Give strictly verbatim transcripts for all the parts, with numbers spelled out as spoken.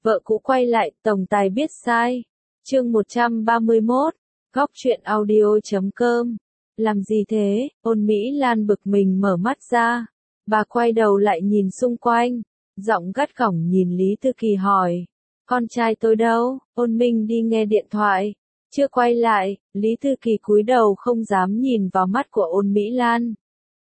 Vợ cũ quay lại, tổng tài biết sai. Chương một trăm ba mươi mốt, góc truyện audio chấm com. Làm gì thế? Ôn Mỹ Lan bực mình mở mắt ra. Bà quay đầu lại nhìn xung quanh. Giọng gắt gỏng nhìn Lý Thư Kỳ hỏi. Con trai tôi đâu? Ôn Minh đi nghe điện thoại. Chưa quay lại, Lý Thư Kỳ cúi đầu không dám nhìn vào mắt của Ôn Mỹ Lan.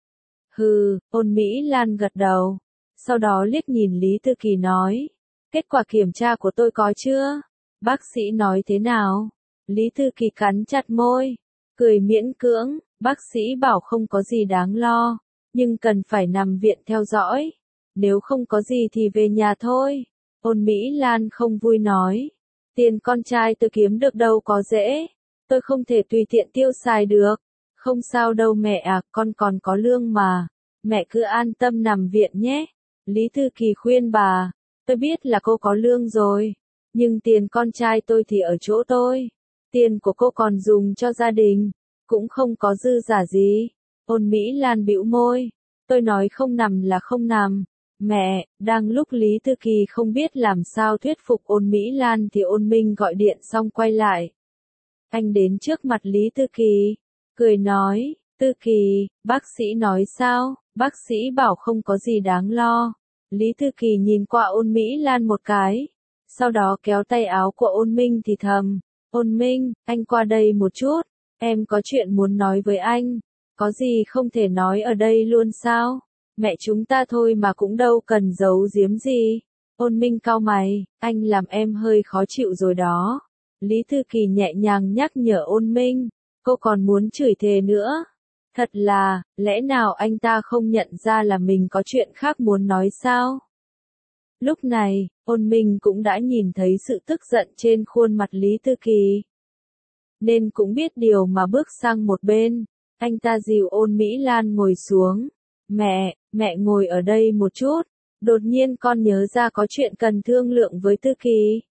Hừ, Ôn Mỹ Lan gật đầu. Sau đó liếc nhìn Lý Thư Kỳ nói. Kết quả kiểm tra của tôi có chưa? Bác sĩ nói thế nào? Lý Thư Kỳ cắn chặt môi. Cười miễn cưỡng, bác sĩ bảo không có gì đáng lo. Nhưng cần phải nằm viện theo dõi. Nếu không có gì thì về nhà thôi. Ôn Mỹ Lan không vui nói. Tiền con trai tôi kiếm được đâu có dễ. Tôi không thể tùy tiện tiêu xài được. Không sao đâu mẹ à, con còn có lương mà. Mẹ cứ an tâm nằm viện nhé. Lý Thư Kỳ khuyên bà. Tôi biết là cô có lương rồi. Nhưng tiền con trai tôi thì ở chỗ tôi. Tiền của cô còn dùng cho gia đình. Cũng không có dư giả gì. Ôn Mỹ Lan bĩu môi. Tôi nói không nằm là không nằm. Mẹ, đang lúc Lý Thư Kỳ không biết làm sao thuyết phục Ôn Mỹ Lan thì Ôn Minh gọi điện xong quay lại. Anh đến trước mặt Lý Thư Kỳ. Cười nói, Thư Kỳ, bác sĩ nói sao? Bác sĩ bảo không có gì đáng lo. Lý Thư Kỳ nhìn qua Ôn Mỹ Lan một cái. Sau đó kéo tay áo của Ôn Minh thì thầm. Ôn Minh, anh qua đây một chút. Em có chuyện muốn nói với anh. Có gì không thể nói ở đây luôn sao? Mẹ chúng ta thôi mà cũng đâu cần giấu giếm gì. Ôn Minh cau mày, anh làm em hơi khó chịu rồi đó. Lý Thư Kỳ nhẹ nhàng nhắc nhở Ôn Minh. Cô còn muốn chửi thề nữa. Thật là, lẽ nào anh ta không nhận ra là mình có chuyện khác muốn nói sao? Lúc này, Ôn Minh cũng đã nhìn thấy sự tức giận trên khuôn mặt Lý Thư Kỳ. Nên cũng biết điều mà bước sang một bên. Anh ta dìu Ôn Mỹ Lan ngồi xuống. Mẹ, mẹ ngồi ở đây một chút. Đột nhiên con nhớ ra có chuyện cần thương lượng với Thư Kỳ.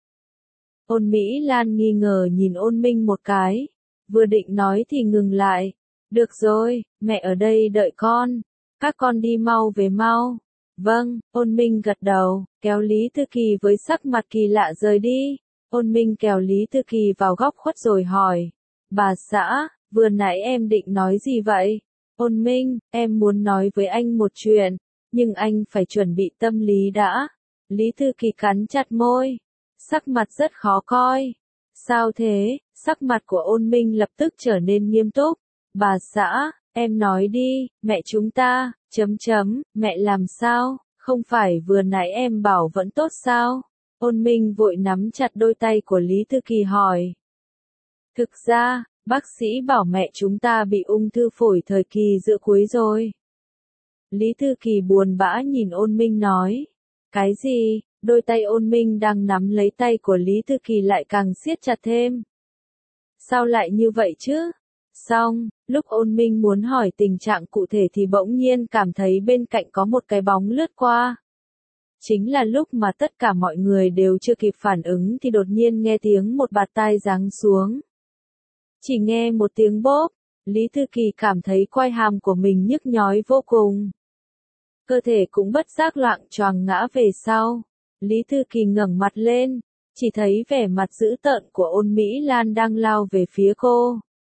Ôn Mỹ Lan nghi ngờ nhìn Ôn Minh một cái. Vừa định nói thì ngừng lại. Được rồi, mẹ ở đây đợi con. Các con đi mau về mau. Vâng, Ôn Minh gật đầu, kéo Lý Thư Kỳ với sắc mặt kỳ lạ rời đi. Ôn Minh kéo Lý Thư Kỳ vào góc khuất rồi hỏi. Bà xã, vừa nãy em định nói gì vậy? Ôn Minh, em muốn nói với anh một chuyện, nhưng anh phải chuẩn bị tâm lý đã. Lý Thư Kỳ cắn chặt môi, sắc mặt rất khó coi. Sao thế? Sắc mặt của Ôn Minh lập tức trở nên nghiêm túc. Bà xã, em nói đi, mẹ chúng ta, chấm chấm, mẹ làm sao? Không phải vừa nãy em bảo vẫn tốt sao? Ôn Minh vội nắm chặt đôi tay của Lý Thư Kỳ hỏi. Thực ra, bác sĩ bảo mẹ chúng ta bị ung thư phổi thời kỳ giữa cuối rồi. Lý Thư Kỳ buồn bã nhìn Ôn Minh nói. Cái gì? Đôi tay Ôn Minh đang nắm lấy tay của Lý Thư Kỳ lại càng siết chặt thêm. Sao lại như vậy chứ? Xong, lúc Ôn Minh muốn hỏi tình trạng cụ thể thì bỗng nhiên cảm thấy bên cạnh có một cái bóng lướt qua. Chính là lúc mà tất cả mọi người đều chưa kịp phản ứng thì đột nhiên nghe tiếng một bạt tai giáng xuống. Chỉ nghe một tiếng bốp, Lý Thư Kỳ cảm thấy quai hàm của mình nhức nhói vô cùng. Cơ thể cũng bất giác loạng choạng ngã về sau. Lý Thư Kỳ ngẩng mặt lên, chỉ thấy vẻ mặt dữ tợn của Ôn Mỹ Lan đang lao về phía cô.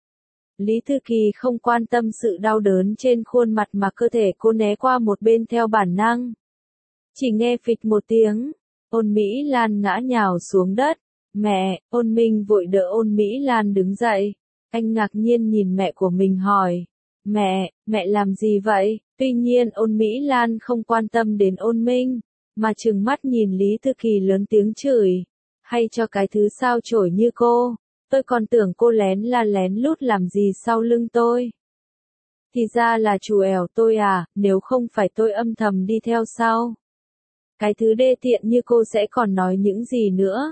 Lý Thư Kỳ không quan tâm sự đau đớn trên khuôn mặt mà cơ thể cô né qua một bên theo bản năng. Chỉ nghe phịch một tiếng, Ôn Mỹ Lan ngã nhào xuống đất. Mẹ, Ôn Minh vội đỡ Ôn Mỹ Lan đứng dậy. Anh ngạc nhiên nhìn mẹ của mình hỏi. Mẹ, mẹ làm gì vậy? Tuy nhiên Ôn Mỹ Lan không quan tâm đến Ôn Minh, mà trừng mắt nhìn Lý Thư Kỳ lớn tiếng chửi. Hay cho cái thứ sao chổi như cô, tôi còn tưởng cô lén là lén lút làm gì sau lưng tôi. Thì ra là chủ ẻo tôi à, nếu không phải tôi âm thầm đi theo sau. Cái thứ đê tiện như cô sẽ còn nói những gì nữa.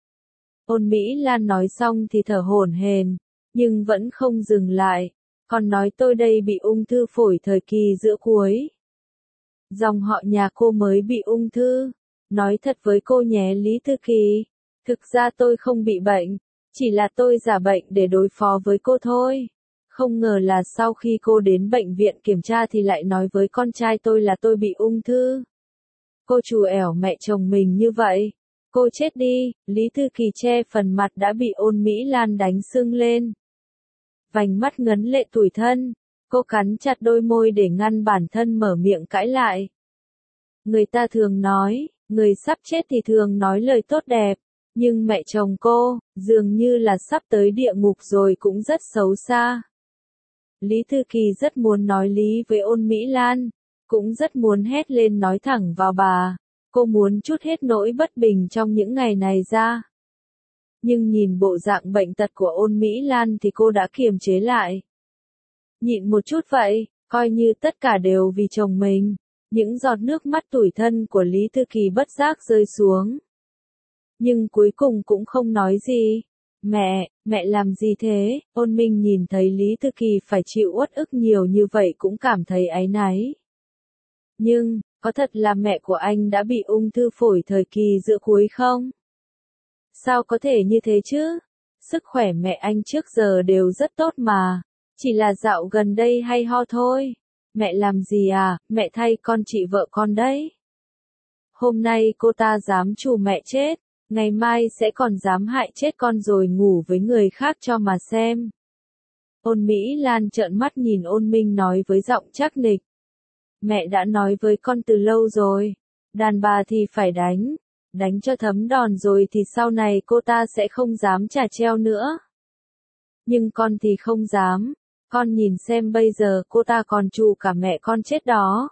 Ôn Mỹ Lan nói xong thì thở hổn hển, nhưng vẫn không dừng lại. Còn nói tôi đây bị ung thư phổi thời kỳ giữa cuối. Dòng họ nhà cô mới bị ung thư. Nói thật với cô nhé Lý Thư Kỳ. Thực ra tôi không bị bệnh. Chỉ là tôi giả bệnh để đối phó với cô thôi. Không ngờ là sau khi cô đến bệnh viện kiểm tra thì lại nói với con trai tôi là tôi bị ung thư. Cô chủ ẻo mẹ chồng mình như vậy. Cô chết đi, Lý Thư Kỳ che phần mặt đã bị Ôn Mỹ Lan đánh sưng lên. Vành mắt ngấn lệ tủi thân, cô cắn chặt đôi môi để ngăn bản thân mở miệng cãi lại. Người ta thường nói, người sắp chết thì thường nói lời tốt đẹp, nhưng mẹ chồng cô, dường như là sắp tới địa ngục rồi cũng rất xấu xa. Lý Thư Kỳ rất muốn nói lý với Ôn Mỹ Lan, cũng rất muốn hét lên nói thẳng vào bà, cô muốn trút hết nỗi bất bình trong những ngày này ra. Nhưng nhìn bộ dạng bệnh tật của Ôn Mỹ Lan thì cô đã kiềm chế lại. Nhịn một chút vậy, coi như tất cả đều vì chồng mình. Những giọt nước mắt tủi thân của Lý Thư Kỳ bất giác rơi xuống. Nhưng cuối cùng cũng không nói gì. Mẹ, mẹ làm gì thế? Ôn Minh nhìn thấy Lý Thư Kỳ phải chịu uất ức nhiều như vậy cũng cảm thấy áy náy. Nhưng, có thật là mẹ của anh đã bị ung thư phổi thời kỳ giữa cuối không? Sao có thể như thế chứ? Sức khỏe mẹ anh trước giờ đều rất tốt mà. Chỉ là dạo gần đây hay ho thôi. Mẹ làm gì à, mẹ thay con trị vợ con đấy. Hôm nay cô ta dám trù mẹ chết, ngày mai sẽ còn dám hại chết con rồi ngủ với người khác cho mà xem. Ôn Mỹ Lan trợn mắt nhìn Ôn Minh nói với giọng chắc nịch. Mẹ đã nói với con từ lâu rồi, đàn bà thì phải đánh, đánh cho thấm đòn rồi thì sau này cô ta sẽ không dám chà treo nữa. Nhưng con thì không dám. Con nhìn xem bây giờ cô ta còn trù cả mẹ con chết đó.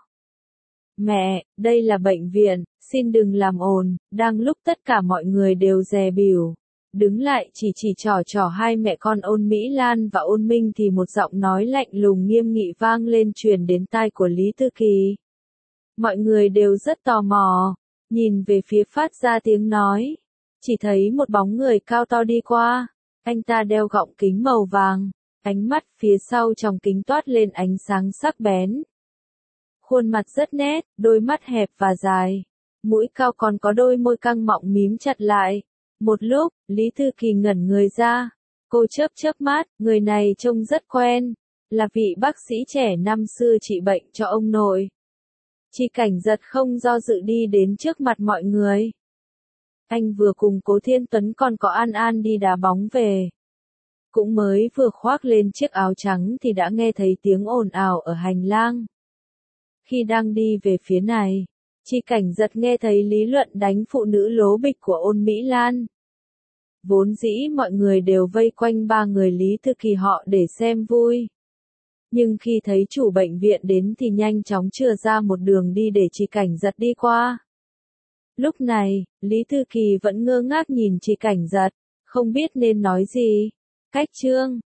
Mẹ, đây là bệnh viện, xin đừng làm ồn, đang lúc tất cả mọi người đều dè bỉu. Đứng lại chỉ chỉ trò trò hai mẹ con Ôn Mỹ Lan và Ôn Minh thì một giọng nói lạnh lùng nghiêm nghị vang lên truyền đến tai của Lý Thư Kỳ. Mọi người đều rất tò mò, nhìn về phía phát ra tiếng nói. Chỉ thấy một bóng người cao to đi qua, anh ta đeo gọng kính màu vàng. Ánh mắt phía sau trong kính toát lên ánh sáng sắc bén. Khuôn mặt rất nét, đôi mắt hẹp và dài. Mũi cao còn có đôi môi căng mọng mím chặt lại. Một lúc, Lý Thư Kỳ ngẩn người ra. Cô chớp chớp mắt, người này trông rất quen. Là vị bác sĩ trẻ năm xưa trị bệnh cho ông nội. Chị Cảnh Giật không do dự đi đến trước mặt mọi người. Anh vừa cùng Cố Thiên Tuấn còn có An An đi đá bóng về. Cũng mới vừa khoác lên chiếc áo trắng thì đã nghe thấy tiếng ồn ào ở hành lang. Khi đang đi về phía này, chị Cảnh Giật nghe thấy lý luận đánh phụ nữ lố bịch của Ôn Mỹ Lan. Vốn dĩ mọi người đều vây quanh ba người Lý Thư Kỳ họ để xem vui. Nhưng khi thấy chủ bệnh viện đến thì nhanh chóng chừa ra một đường đi để chị Cảnh Giật đi qua. Lúc này, Lý Thư Kỳ vẫn ngơ ngác nhìn chị Cảnh Giật, không biết nên nói gì. Cách chương